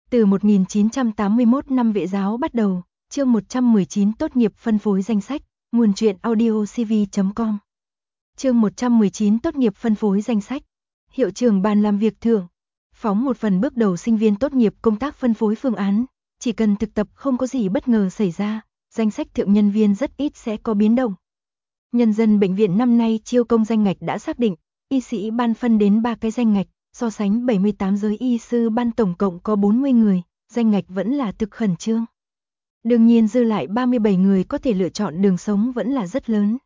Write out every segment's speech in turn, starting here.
Từ 1981 năm vệ giáo bắt đầu, chương 119 tốt nghiệp phân phối danh sách, nguồn truyện audiocv.com. Chương 119 tốt nghiệp phân phối danh sách. Hiệu trưởng bàn làm việc thưởng. Phóng một phần bước đầu sinh viên tốt nghiệp công tác phân phối phương án, chỉ cần thực tập không có gì bất ngờ xảy ra, danh sách thượng nhân viên rất ít sẽ có biến động. Nhân dân bệnh viện năm nay chiêu công danh ngạch đã xác định, y sĩ ban phân đến 3 cái danh ngạch, so sánh 78 giới y sư ban tổng cộng có 40 người, danh ngạch vẫn là thực khẩn trương. Đương nhiên dư lại 37 người có thể lựa chọn đường sống vẫn là rất lớn.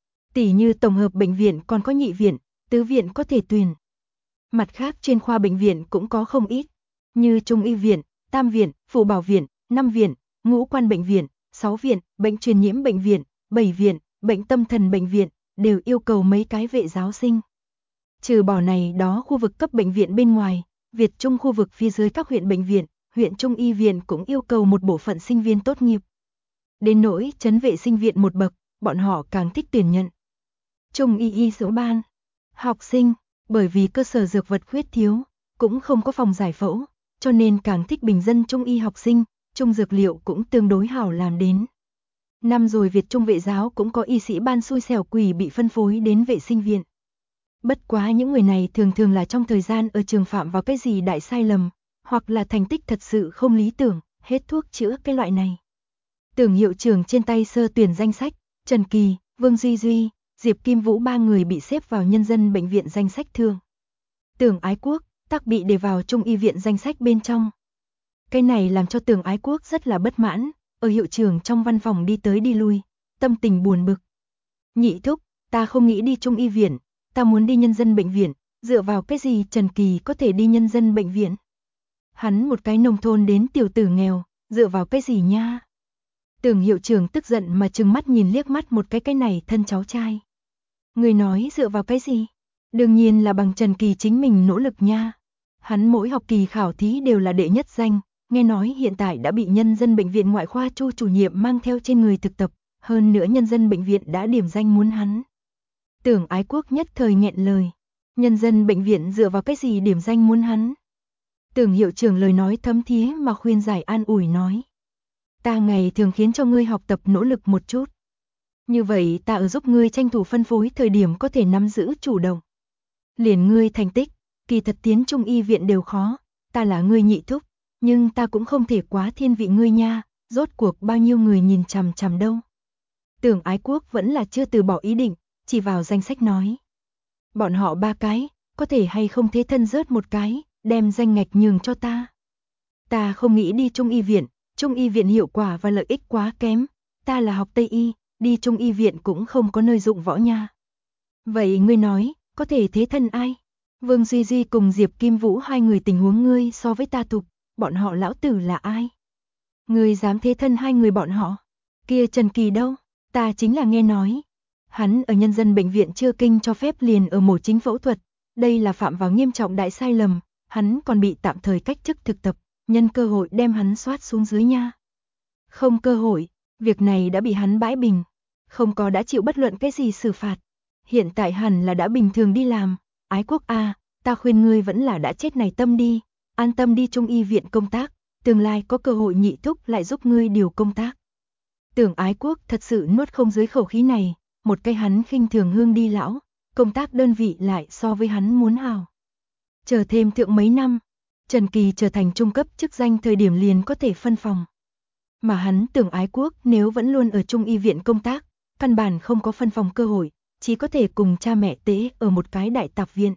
Tỷ như tổng hợp bệnh viện còn có nhị viện, tứ viện có thể tuyển. Mặt khác chuyên khoa bệnh viện cũng có không ít, như Trung y viện, Tam viện, Phụ bảo viện, 5 viện, Ngũ quan bệnh viện, 6 viện, Bệnh truyền nhiễm bệnh viện, 7 viện, Bệnh tâm thần bệnh viện, đều yêu cầu mấy cái vệ giáo sinh. Trừ bỏ này đó khu vực cấp bệnh viện bên ngoài, Việt Trung khu vực phía dưới các huyện bệnh viện, huyện Trung y viện cũng yêu cầu một bộ phận sinh viên tốt nghiệp. Đến nỗi trấn vệ sinh viện một bậc, bọn họ càng thích tuyển nhận. Trung y số ban, học sinh, bởi vì cơ sở dược vật khuyết thiếu, cũng không có phòng giải phẫu, cho nên càng thích bình dân trung y học sinh, trung dược liệu cũng tương đối hảo làm đến. Năm rồi Việt Trung vệ giáo cũng có y sĩ ban xui xẻo quỷ bị phân phối đến vệ sinh viện. Bất quá những người này thường thường là trong thời gian ở trường phạm vào cái gì đại sai lầm, hoặc là thành tích thật sự không lý tưởng, hết thuốc chữa cái loại này. Tưởng hiệu trưởng trên tay sơ tuyển danh sách, Trần Kỳ, Vương Duy Duy, Diệp Kim Vũ 3 người bị xếp vào nhân dân bệnh viện danh sách thường. Tưởng Ái Quốc, tắc bị để vào Trung y viện danh sách bên trong. Cái này làm cho Tưởng Ái Quốc rất là bất mãn, ở hiệu trưởng trong văn phòng đi tới đi lui, tâm tình buồn bực. Nhị thúc, ta không nghĩ đi Trung y viện, ta muốn đi nhân dân bệnh viện, dựa vào cái gì Trần Kỳ có thể đi nhân dân bệnh viện? Hắn một cái nông thôn đến tiểu tử nghèo, dựa vào cái gì nha? Tưởng hiệu trưởng tức giận mà trừng mắt nhìn liếc mắt một cái này thân cháu trai. Người nói dựa vào cái gì? Đương nhiên là bằng Trần Kỳ chính mình nỗ lực nha. Hắn mỗi học kỳ khảo thí đều là đệ nhất danh, nghe nói hiện tại đã bị nhân dân bệnh viện ngoại khoa Chu chủ nhiệm mang theo trên người thực tập, hơn nữa nhân dân bệnh viện đã điểm danh muốn hắn. Tưởng Ái Quốc nhất thời nghẹn lời, nhân dân bệnh viện dựa vào cái gì điểm danh muốn hắn? Tưởng hiệu trưởng lời nói thấm thía mà khuyên giải an ủi nói. Ta ngày thường khiến cho ngươi học tập nỗ lực một chút. Như vậy ta ở giúp ngươi tranh thủ phân phối thời điểm có thể nắm giữ chủ động. Liền ngươi thành tích, kỳ thật tiến Trung y viện đều khó, ta là ngươi nhị thúc, nhưng ta cũng không thể quá thiên vị ngươi nha, rốt cuộc bao nhiêu người nhìn chằm chằm đâu. Tưởng Ái Quốc vẫn là chưa từ bỏ ý định, chỉ vào danh sách nói. Bọn họ 3 cái, có thể hay không thế thân rớt một cái, đem danh ngạch nhường cho ta. Ta không nghĩ đi Trung y viện hiệu quả và lợi ích quá kém, ta là học Tây y, đi Trung y viện cũng không có nơi dụng võ nha. Vậy ngươi nói, có thể thế thân ai? Vương Duy Duy cùng Diệp Kim Vũ 2 người tình huống ngươi so với ta thục, bọn họ lão tử là ai? Ngươi dám thế thân 2 người bọn họ? Kia Trần Kỳ đâu? Ta chính là nghe nói. Hắn ở nhân dân bệnh viện chưa kinh cho phép liền ở mổ chính phẫu thuật, đây là phạm vào nghiêm trọng đại sai lầm, hắn còn bị tạm thời cách chức thực tập, nhân cơ hội đem hắn soát xuống dưới nha. Không cơ hội, việc này đã bị hắn bãi bình, không có đã chịu bất luận cái gì xử phạt. Hiện tại hẳn là đã bình thường đi làm, Ái Quốc a, ta khuyên ngươi vẫn là đã chết này tâm đi, an tâm đi Trung y viện công tác, tương lai có cơ hội nhị thúc lại giúp ngươi điều công tác. Tưởng Ái Quốc thật sự nuốt không dưới khẩu khí này, một cái hắn khinh thường hương đi lão, công tác đơn vị lại so với hắn muốn hào. Chờ thêm thượng mấy năm, Trần Kỳ trở thành trung cấp chức danh thời điểm liền có thể phân phòng. Mà hắn Tưởng Ái Quốc nếu vẫn luôn ở Trung y viện công tác, căn bản không có phân phòng cơ hội, chỉ có thể cùng cha mẹ tế ở một cái đại tạp viện.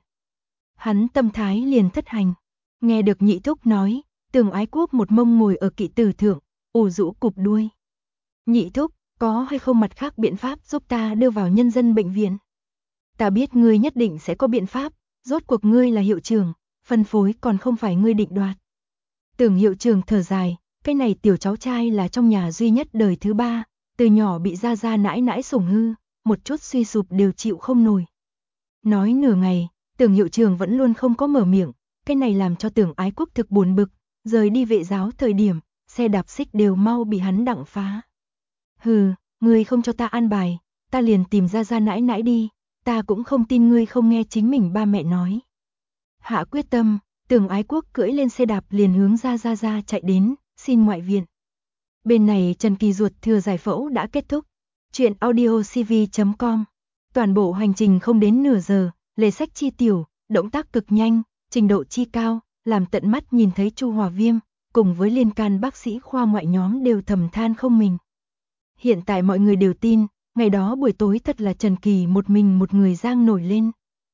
Hắn tâm thái liền thất hành, nghe được nhị thúc nói, Tưởng Ái Quốc một mông ngồi ở kỵ tử thượng, ủ rũ cụp đuôi. Nhị thúc, có hay không mặt khác biện pháp giúp ta đưa vào nhân dân bệnh viện? Ta biết ngươi nhất định sẽ có biện pháp, rốt cuộc ngươi là hiệu trưởng, phân phối còn không phải ngươi định đoạt. Tưởng hiệu trưởng thở dài, cái này tiểu cháu trai là trong nhà duy nhất đời thứ 3, từ nhỏ bị gia gia nãi nãi sủng hư, một chút suy sụp đều chịu không nổi. Nói nửa ngày, Tưởng hiệu trưởng vẫn luôn không có mở miệng, cái này làm cho Tưởng Ái Quốc thực buồn bực, rời đi vệ giáo thời điểm, xe đạp xích đều mau bị hắn đặng phá. Hừ, ngươi không cho ta an bài, ta liền tìm gia gia nãi nãi đi, ta cũng không tin ngươi không nghe chính mình ba mẹ nói. Hạ quyết tâm, Tưởng Ái Quốc cưỡi lên xe đạp liền hướng ra chạy đến, xin ngoại viện. Bên này Trần Kỳ ruột thừa giải phẫu đã kết thúc. Chuyện audiocv.com. Toàn bộ hành trình không đến nửa giờ, lề sách chi tiểu, động tác cực nhanh, trình độ chi cao, làm tận mắt nhìn thấy Chu Hòa Viêm, cùng với liên can bác sĩ khoa ngoại nhóm đều thầm than không mình. Hiện tại mọi người đều tin, ngày đó buổi tối thật là Trần Kỳ một mình một người giang nổi lên.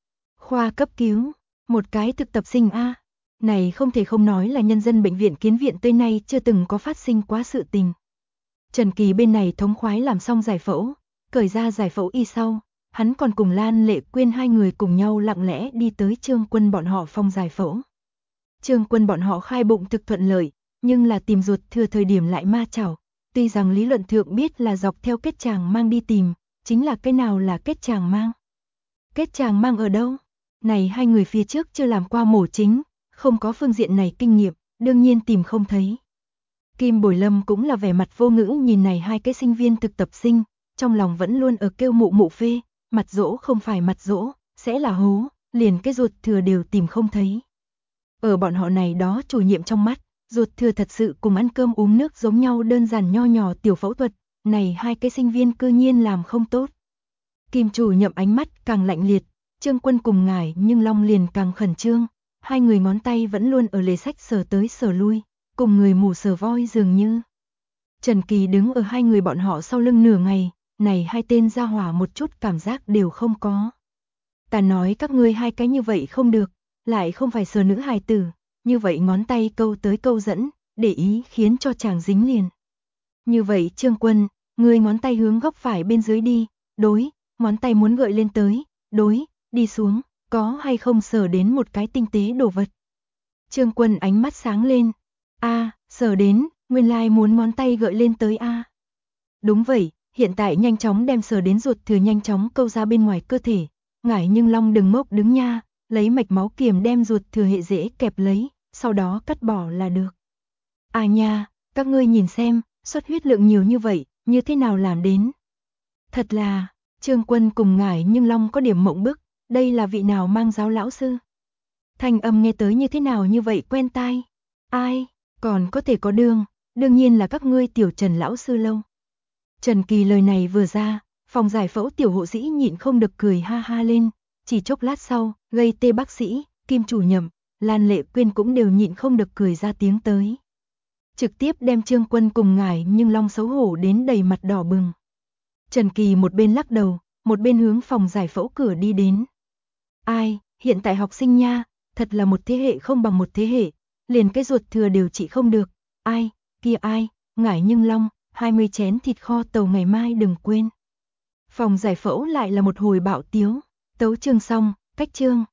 Khoa cấp cứu, một cái thực tập sinh A. Này không thể không nói là nhân dân bệnh viện Kiến Viện tới nay chưa từng có phát sinh quá sự tình. Trần Kỳ bên này thống khoái làm xong giải phẫu, cởi ra giải phẫu y sau, hắn còn cùng Lan Lệ Quyên hai người cùng nhau lặng lẽ đi tới Trương Quân bọn họ phòng giải phẫu. Trương Quân bọn họ khai bụng thực thuận lợi, nhưng là tìm ruột thừa thời điểm lại ma chảo. Tuy rằng lý luận thượng biết là dọc theo kết tràng mang đi tìm, chính là cái nào là kết tràng mang. Kết tràng mang ở đâu? Này hai người phía trước chưa làm qua mổ chính, không có phương diện này kinh nghiệm, đương nhiên tìm không thấy. Kim Bồi Lâm cũng là vẻ mặt vô ngữ nhìn này hai cái sinh viên thực tập sinh, trong lòng vẫn luôn ở kêu mụ mụ phê, mặt dỗ không phải mặt dỗ, sẽ là hố, liền cái ruột thừa đều tìm không thấy. Ở bọn họ này đó chủ nhiệm trong mắt, ruột thừa thật sự cùng ăn cơm uống nước giống nhau đơn giản nho nhỏ tiểu phẫu thuật, này hai cái sinh viên cư nhiên làm không tốt. Kim chủ nhậm ánh mắt càng lạnh liệt, Trương Quân cùng ngải nhưng Long liền càng khẩn trương, hai người ngón tay vẫn luôn ở lề sách sờ tới sờ lui, cùng người mù sờ voi dường như. Trần Kỳ đứng ở hai người bọn họ sau lưng nửa ngày, này hai tên gia hỏa một chút cảm giác đều không có. Ta nói các ngươi hai cái như vậy không được, lại không phải sờ nữ hài tử, như vậy ngón tay câu tới câu dẫn, để ý khiến cho chàng dính liền. Như vậy Trương Quân, ngươi ngón tay hướng góc phải bên dưới đi, đối, ngón tay muốn gợi lên tới, đối, đi xuống, có hay không sờ đến một cái tinh tế đồ vật. Trương Quân ánh mắt sáng lên, sờ đến, nguyên lai muốn ngón tay gợi lên tới a. Đúng vậy, hiện tại nhanh chóng đem sờ đến ruột thừa nhanh chóng câu ra bên ngoài cơ thể, ngải nhưng Long đừng ngốc đứng nha, lấy mạch máu kiềm đem ruột thừa hệ dễ kẹp lấy, sau đó cắt bỏ là được. Nha, các ngươi nhìn xem, xuất huyết lượng nhiều như vậy, như thế nào làm đến? Thật là, Trương Quân cùng ngải nhưng Long có điểm mộng bức, đây là vị nào mang giáo lão sư? Thanh âm nghe tới như thế nào như vậy quen tai? Ai, còn có thể có đương nhiên là các ngươi tiểu Trần lão sư lâu. Trần Kỳ lời này vừa ra, phòng giải phẫu tiểu hộ sĩ nhịn không được cười ha ha lên, chỉ chốc lát sau, gây tê bác sĩ, Kim chủ nhậm, Lan Lệ Quyên cũng đều nhịn không được cười ra tiếng tới. Trực tiếp đem Trương Quân cùng ngải nhưng Long xấu hổ đến đầy mặt đỏ bừng. Trần Kỳ một bên lắc đầu, một bên hướng phòng giải phẫu cửa đi đến. Hiện tại học sinh nha, thật là một thế hệ không bằng một thế hệ, liền cái ruột thừa đều trị không được. Ngải nhưng Long, 20 chén thịt kho tàu ngày mai đừng quên. Phòng giải phẫu lại là một hồi bạo tiếu, tấu chương xong, cách chương.